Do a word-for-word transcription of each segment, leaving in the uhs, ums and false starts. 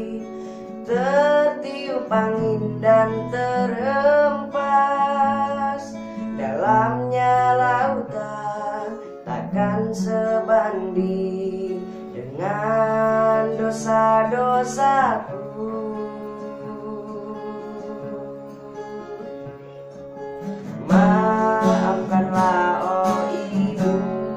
tertiup angin dan terhempas. Dalamnya lautan takkan sebanding dengan dosa-dosaku. Maafkanlah oh ibu,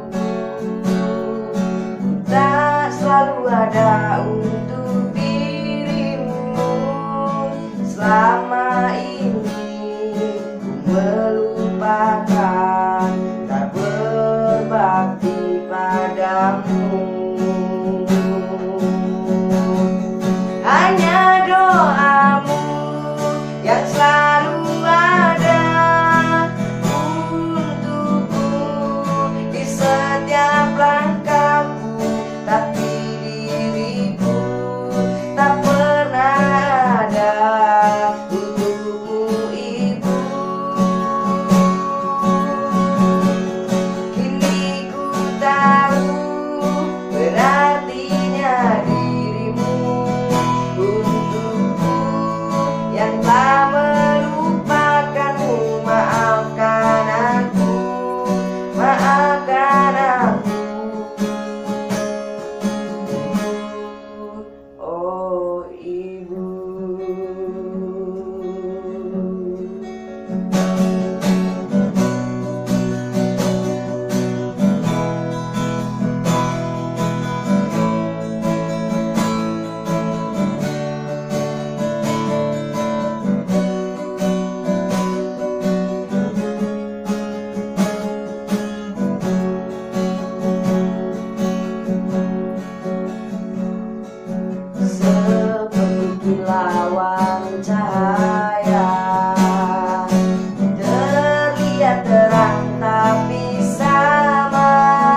tak selalu ada untuk dirimu. Selama ini ku melupakan, tak berbakti padamu. Hanya doamu yang selalu ada untukku di setiap langkahku, tapi diriku tak pernah ada untukmu ibu. Kini ku tahu berartinya dirimu untukku yang tak melupakanmu. Maafkan aku, maafkan aku, oh ibu. Seperti kilauan cahaya, terlihat terang tapi sama.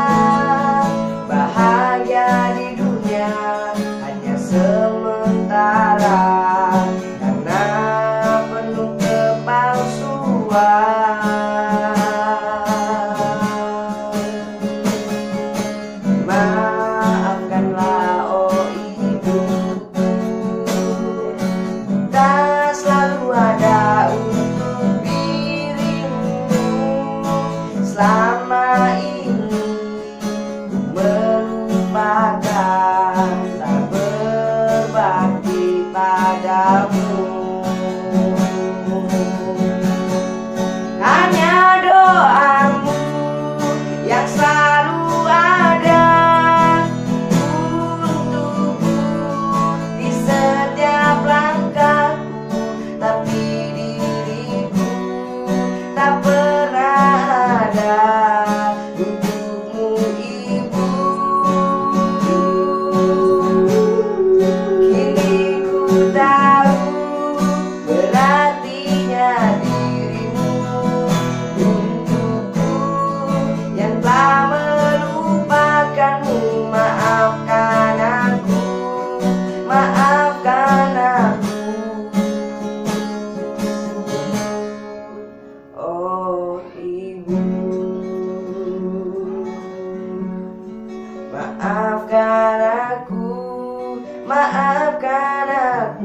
Bahagia di dunia hanya sementara, karena penuh kepalsuan. Maafkanlah oh ibu, tak selalu ada untuk dirimu. Selama ini ku melupakan, tak berbakti padamu. Hanya doamu yang selalu ada untukku di setiap langkahku, tapi diriku tak pernah ada untukmu ibu. Kini ku tahu berartinya dirimu untukku yang telah melupakanmu. Maafkan aku, maafkan aku, oh ibu. Maafkan aku, maafkan aku.